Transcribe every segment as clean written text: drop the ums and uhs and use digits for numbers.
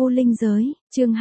U Linh giới, chương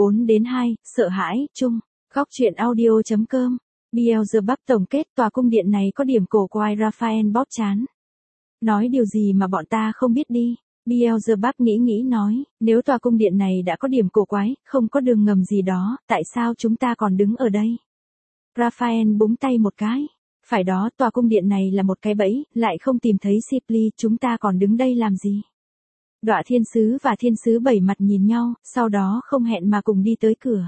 24-2, sợ hãi, chung. Góc truyện audio.com. Beelzebub tổng kết tòa cung điện này có điểm cổ quái. Raphael bóp trán. Nói điều gì mà bọn ta không biết đi. Beelzebub nghĩ nói, nếu tòa cung điện này đã có điểm cổ quái, không có đường ngầm gì đó, tại sao chúng ta còn đứng ở đây? Raphael búng tay một cái. Phải đó, tòa cung điện này là một cái bẫy, lại không tìm thấy Sipli, chúng ta còn đứng đây làm gì? Đọa thiên sứ và thiên sứ bảy mặt nhìn nhau, sau đó không hẹn mà cùng đi tới cửa.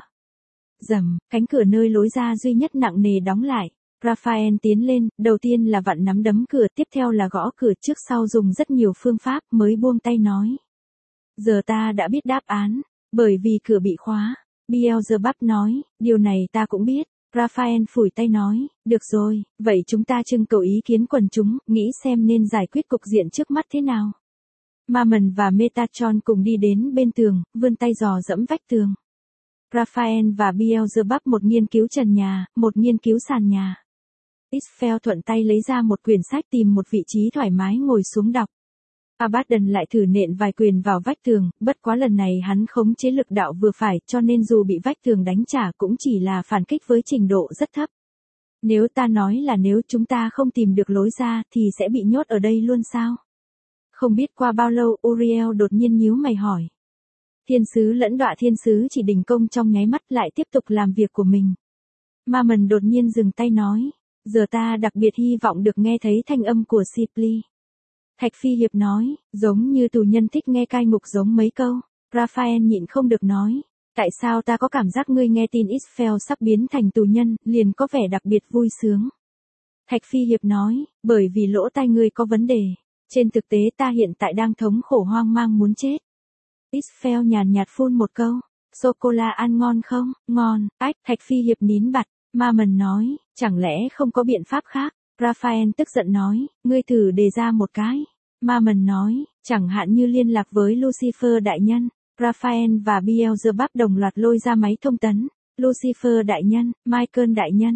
Rầm, cánh cửa nơi lối ra duy nhất nặng nề đóng lại. Raphael tiến lên, đầu tiên là vặn nắm đấm cửa, tiếp theo là gõ cửa, trước sau dùng rất nhiều phương pháp mới buông tay nói. Giờ ta đã biết đáp án, bởi vì cửa bị khóa. Beelzebub nói, điều này ta cũng biết. Raphael phủi tay nói, được rồi, vậy chúng ta trưng cầu ý kiến quần chúng, nghĩ xem nên giải quyết cục diện trước mắt thế nào. Mammon và Metatron cùng đi đến bên tường, vươn tay dò dẫm vách tường. Raphael và Beelzebub một nghiên cứu trần nhà, một nghiên cứu sàn nhà. Israfel thuận tay lấy ra một quyển sách, tìm một vị trí thoải mái ngồi xuống đọc. Abaddon lại thử nện vài quyền vào vách tường, bất quá lần này hắn khống chế lực đạo vừa phải, cho nên dù bị vách tường đánh trả cũng chỉ là phản kích với trình độ rất thấp. Nếu ta nói là nếu chúng ta không tìm được lối ra thì sẽ bị nhốt ở đây luôn sao? Không biết qua bao lâu, Uriel đột nhiên nhíu mày hỏi. Thiên sứ lẫn đọa thiên sứ chỉ đình công trong nháy mắt, lại tiếp tục làm việc của mình. Mammon đột nhiên dừng tay nói, giờ ta đặc biệt hy vọng được nghe thấy thanh âm của Sipli. Thạch Phi Hiệp nói, giống như tù nhân thích nghe cai ngục giống mấy câu. Raphael nhịn không được nói, tại sao ta có cảm giác ngươi nghe tin Israfel sắp biến thành tù nhân, liền có vẻ đặc biệt vui sướng. Thạch Phi Hiệp nói, bởi vì lỗ tai ngươi có vấn đề. Trên thực tế ta hiện tại đang thống khổ hoang mang muốn chết. Israfel nhàn nhạt phun một câu, sô-cô-la ăn ngon không? Ngon. Ách, Thạch Phi Hiệp nín bặt. Mammon nói, chẳng lẽ không có biện pháp khác? Raphael tức giận nói, ngươi thử đề ra một cái. Mammon nói, chẳng hạn như liên lạc với Lucifer đại nhân. Raphael và Beelzebub đồng loạt lôi ra máy thông tấn. Lucifer đại nhân, Michael đại nhân,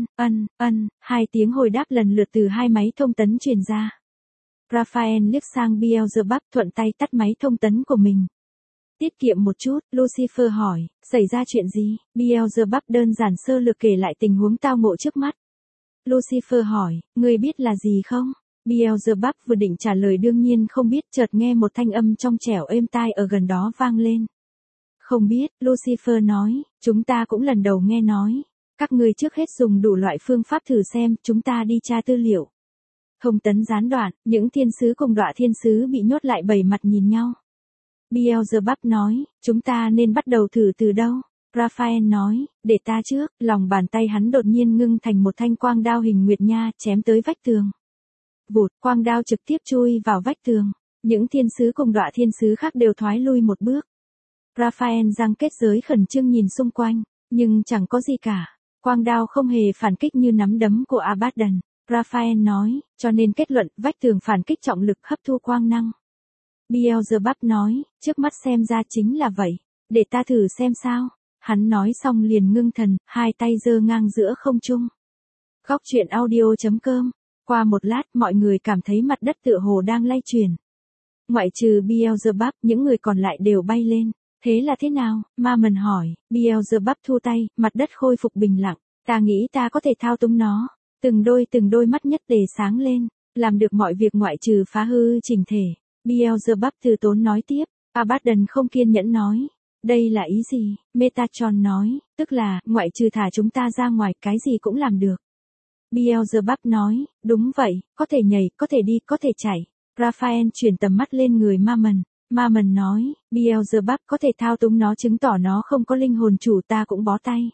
hai tiếng hồi đáp lần lượt từ hai máy thông tấn truyền ra. Raphael liếc sang Beelzebub, thuận tay tắt máy thông tấn của mình. Tiết kiệm một chút, Lucifer hỏi, xảy ra chuyện gì? Beelzebub đơn giản sơ lược kể lại tình huống tao ngộ trước mắt. Lucifer hỏi, ngươi biết là gì không? Beelzebub vừa định trả lời đương nhiên không biết, chợt nghe một thanh âm trong trẻo êm tai ở gần đó vang lên. Không biết, Lucifer nói, chúng ta cũng lần đầu nghe nói. Các ngươi trước hết dùng đủ loại phương pháp thử xem, chúng ta đi tra tư liệu. Thông tấn gián đoạn, những thiên sứ cùng đọa thiên sứ bị nhốt lại bảy mặt nhìn nhau. Beelzebub nói, chúng ta nên bắt đầu thử từ đâu? Raphael nói, để ta trước, lòng bàn tay hắn đột nhiên ngưng thành một thanh quang đao hình nguyệt nha, chém tới vách tường. Vụt, quang đao trực tiếp chui vào vách tường. Những thiên sứ cùng đọa thiên sứ khác đều thoái lui một bước. Raphael giang kết giới khẩn trương nhìn xung quanh, nhưng chẳng có gì cả. Quang đao không hề phản kích như nắm đấm của Abaddon. Raphael nói, cho nên kết luận, vách tường phản kích trọng lực hấp thu quang năng. Beelzebub nói, trước mắt xem ra chính là vậy. Để ta thử xem sao. Hắn nói xong liền ngưng thần, hai tay giơ ngang giữa không trung. Góc truyện audio.com. Qua một lát, mọi người cảm thấy mặt đất tựa hồ đang lay chuyển. Ngoại trừ Beelzebub, những người còn lại đều bay lên. Thế là thế nào? Mammon hỏi. Beelzebub thu tay, mặt đất khôi phục bình lặng. Ta nghĩ ta có thể thao túng nó. Từng đôi mắt nhất tề sáng lên. Làm được mọi việc ngoại trừ phá hư chỉnh thể. Beelzebub từ tốn nói tiếp. Abaddon không kiên nhẫn nói. Đây là ý gì? Metatron nói, tức là, ngoại trừ thả chúng ta ra ngoài, cái gì cũng làm được. Beelzebub nói, đúng vậy, có thể nhảy, có thể đi, có thể chạy. Raphael chuyển tầm mắt lên người Mammon. Mammon nói, Beelzebub có thể thao túng nó, chứng tỏ nó không có linh hồn chủ, ta cũng bó tay.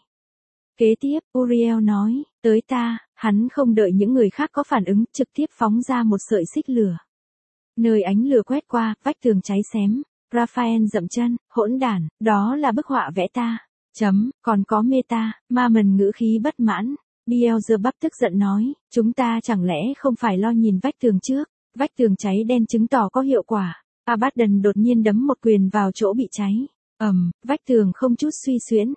Kế tiếp, Uriel nói, tới ta, hắn không đợi những người khác có phản ứng, trực tiếp phóng ra một sợi xích lửa. Nơi ánh lửa quét qua, vách tường cháy xém. Raphael dậm chân, hỗn đản, đó là bức họa vẽ ta. Còn có Meta, Mammon ngữ khí bất mãn. Beelzebub tức giận nói, chúng ta chẳng lẽ không phải lo nhìn vách tường trước, vách tường cháy đen chứng tỏ có hiệu quả. Abaddon đột nhiên đấm một quyền vào chỗ bị cháy. Vách tường không chút suy xuyễn.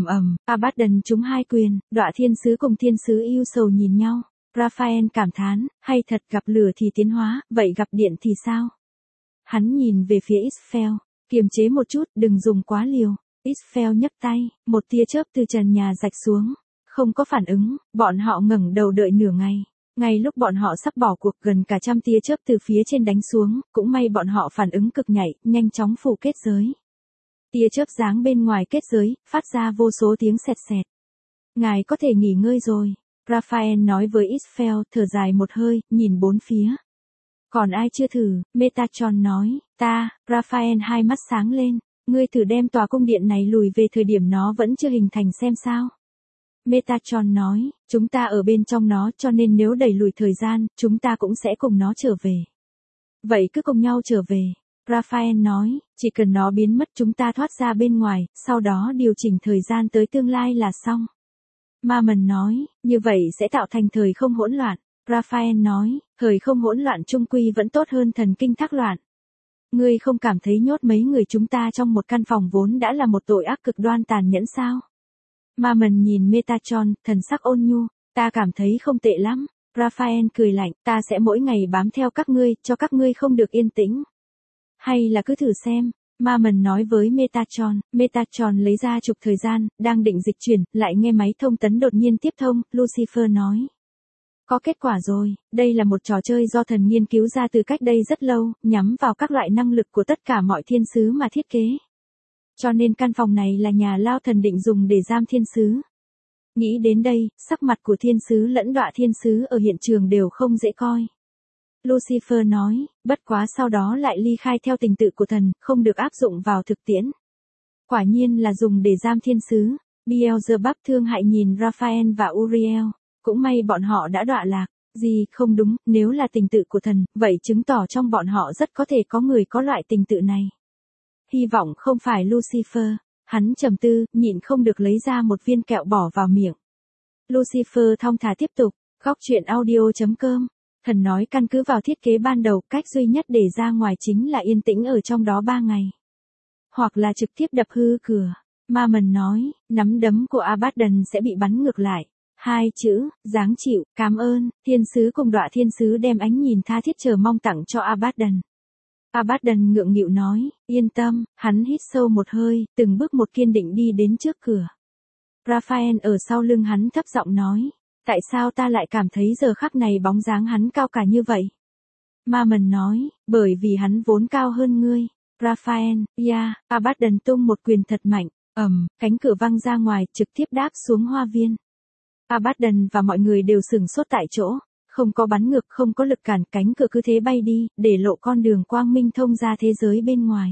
Abaddon trúng hai quyền, đọa thiên sứ cùng thiên sứ yêu sầu nhìn nhau. Raphael cảm thán, hay thật, gặp lửa thì tiến hóa, vậy gặp điện thì sao? Hắn nhìn về phía Israfel. Kiềm chế một chút, đừng dùng quá liều. Israel nhấc tay, một tia chớp từ trần nhà rạch xuống. Không có phản ứng, bọn họ ngẩng đầu đợi nửa ngày. Ngay lúc bọn họ sắp bỏ cuộc, gần cả trăm tia chớp từ phía trên đánh xuống, cũng may bọn họ phản ứng cực nhạy, nhanh chóng phủ kết giới. Tia chớp giáng bên ngoài kết giới, phát ra vô số tiếng sẹt sẹt. Ngài có thể nghỉ ngơi rồi. Raphael nói với Israel, thở dài một hơi, nhìn bốn phía. Còn ai chưa thử? Metatron nói. Ta. Raphael hai mắt sáng lên. Ngươi thử đem tòa cung điện này lùi về thời điểm nó vẫn chưa hình thành xem sao. Metatron nói, chúng ta ở bên trong nó cho nên nếu đẩy lùi thời gian, chúng ta cũng sẽ cùng nó trở về. Vậy cứ cùng nhau trở về. Raphael nói, chỉ cần nó biến mất chúng ta thoát ra bên ngoài, sau đó điều chỉnh thời gian tới tương lai là xong. Mammon nói, như vậy sẽ tạo thành thời không hỗn loạn. Raphael nói, thời không hỗn loạn chung quy vẫn tốt hơn thần kinh thác loạn. Ngươi không cảm thấy nhốt mấy người chúng ta trong một căn phòng vốn đã là một tội ác cực đoan tàn nhẫn sao? Mammon nhìn Metatron, thần sắc ôn nhu, ta cảm thấy không tệ lắm. Raphael cười lạnh, ta sẽ mỗi ngày bám theo các ngươi, cho các ngươi không được yên tĩnh. Hay là cứ thử xem. Mammon nói với Metatron. Metatron lấy ra chụp thời gian, đang định dịch chuyển, lại nghe máy thông tấn đột nhiên tiếp thông, Lucifer nói. Có kết quả rồi, đây là một trò chơi do thần nghiên cứu ra từ cách đây rất lâu, nhắm vào các loại năng lực của tất cả mọi thiên sứ mà thiết kế. Cho nên căn phòng này là nhà lao thần định dùng để giam thiên sứ. Nghĩ đến đây, sắc mặt của thiên sứ lẫn đọa thiên sứ ở hiện trường đều không dễ coi. Lucifer nói, bất quá sau đó lại ly khai theo tình tự của thần, không được áp dụng vào thực tiễn. Quả nhiên là dùng để giam thiên sứ. Beelzebub thương hại nhìn Raphael và Uriel. Cũng may bọn họ đã đọa lạc. Gì, không đúng, nếu là tình tự của thần, vậy chứng tỏ trong bọn họ rất có thể có người có loại tình tự này. Hy vọng không phải Lucifer. Hắn trầm tư, nhịn không được lấy ra một viên kẹo bỏ vào miệng. Lucifer thong thả tiếp tục. Góc truyện audio.com. Thần nói căn cứ vào thiết kế ban đầu, cách duy nhất để ra ngoài chính là yên tĩnh ở trong đó 3 ngày. Hoặc là trực tiếp đập hư cửa. Mammon nói, nắm đấm của Abaddon sẽ bị bắn ngược lại. 2 chữ, giáng chịu, cảm ơn. Thiên sứ cùng đọa thiên sứ đem ánh nhìn tha thiết chờ mong tặng cho Abaddon. Abaddon ngượng nghịu nói, yên tâm. Hắn hít sâu một hơi, từng bước một kiên định đi đến trước cửa. Raphael ở sau lưng hắn thấp giọng nói, tại sao ta lại cảm thấy giờ khắc này bóng dáng hắn cao cả như vậy? Mammon nói, bởi vì hắn vốn cao hơn ngươi. Raphael, Abaddon tung một quyền thật mạnh, cánh cửa văng ra ngoài, trực tiếp đáp xuống hoa viên. Abaddon và mọi người đều sửng sốt tại chỗ, không có bắn ngược, không có lực cản, cánh cửa cứ thế bay đi, để lộ con đường quang minh thông ra thế giới bên ngoài.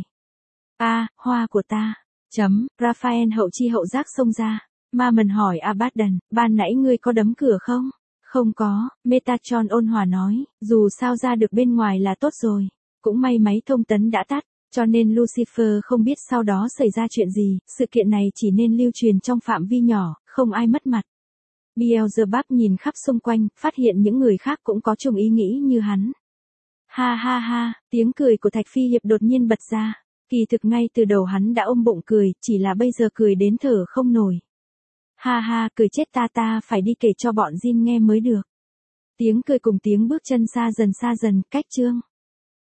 Hoa của ta. Raphael hậu chi hậu giác xông ra. Mammon hỏi Abaddon, ban nãy ngươi có đấm cửa không? Không có, Metatron ôn hòa nói, dù sao ra được bên ngoài là tốt rồi. Cũng may máy thông tấn đã tắt, cho nên Lucifer không biết sau đó xảy ra chuyện gì, sự kiện này chỉ nên lưu truyền trong phạm vi nhỏ, không ai mất mặt. Beelzebub nhìn khắp xung quanh, phát hiện những người khác cũng có chung ý nghĩ như hắn. Ha ha ha, tiếng cười của Thạch Phi Hiệp đột nhiên bật ra. Kỳ thực ngay từ đầu hắn đã ôm bụng cười, chỉ là bây giờ cười đến thở không nổi. Ha ha, cười chết ta phải đi kể cho bọn Jin nghe mới được. Tiếng cười cùng tiếng bước chân xa dần, cách chương.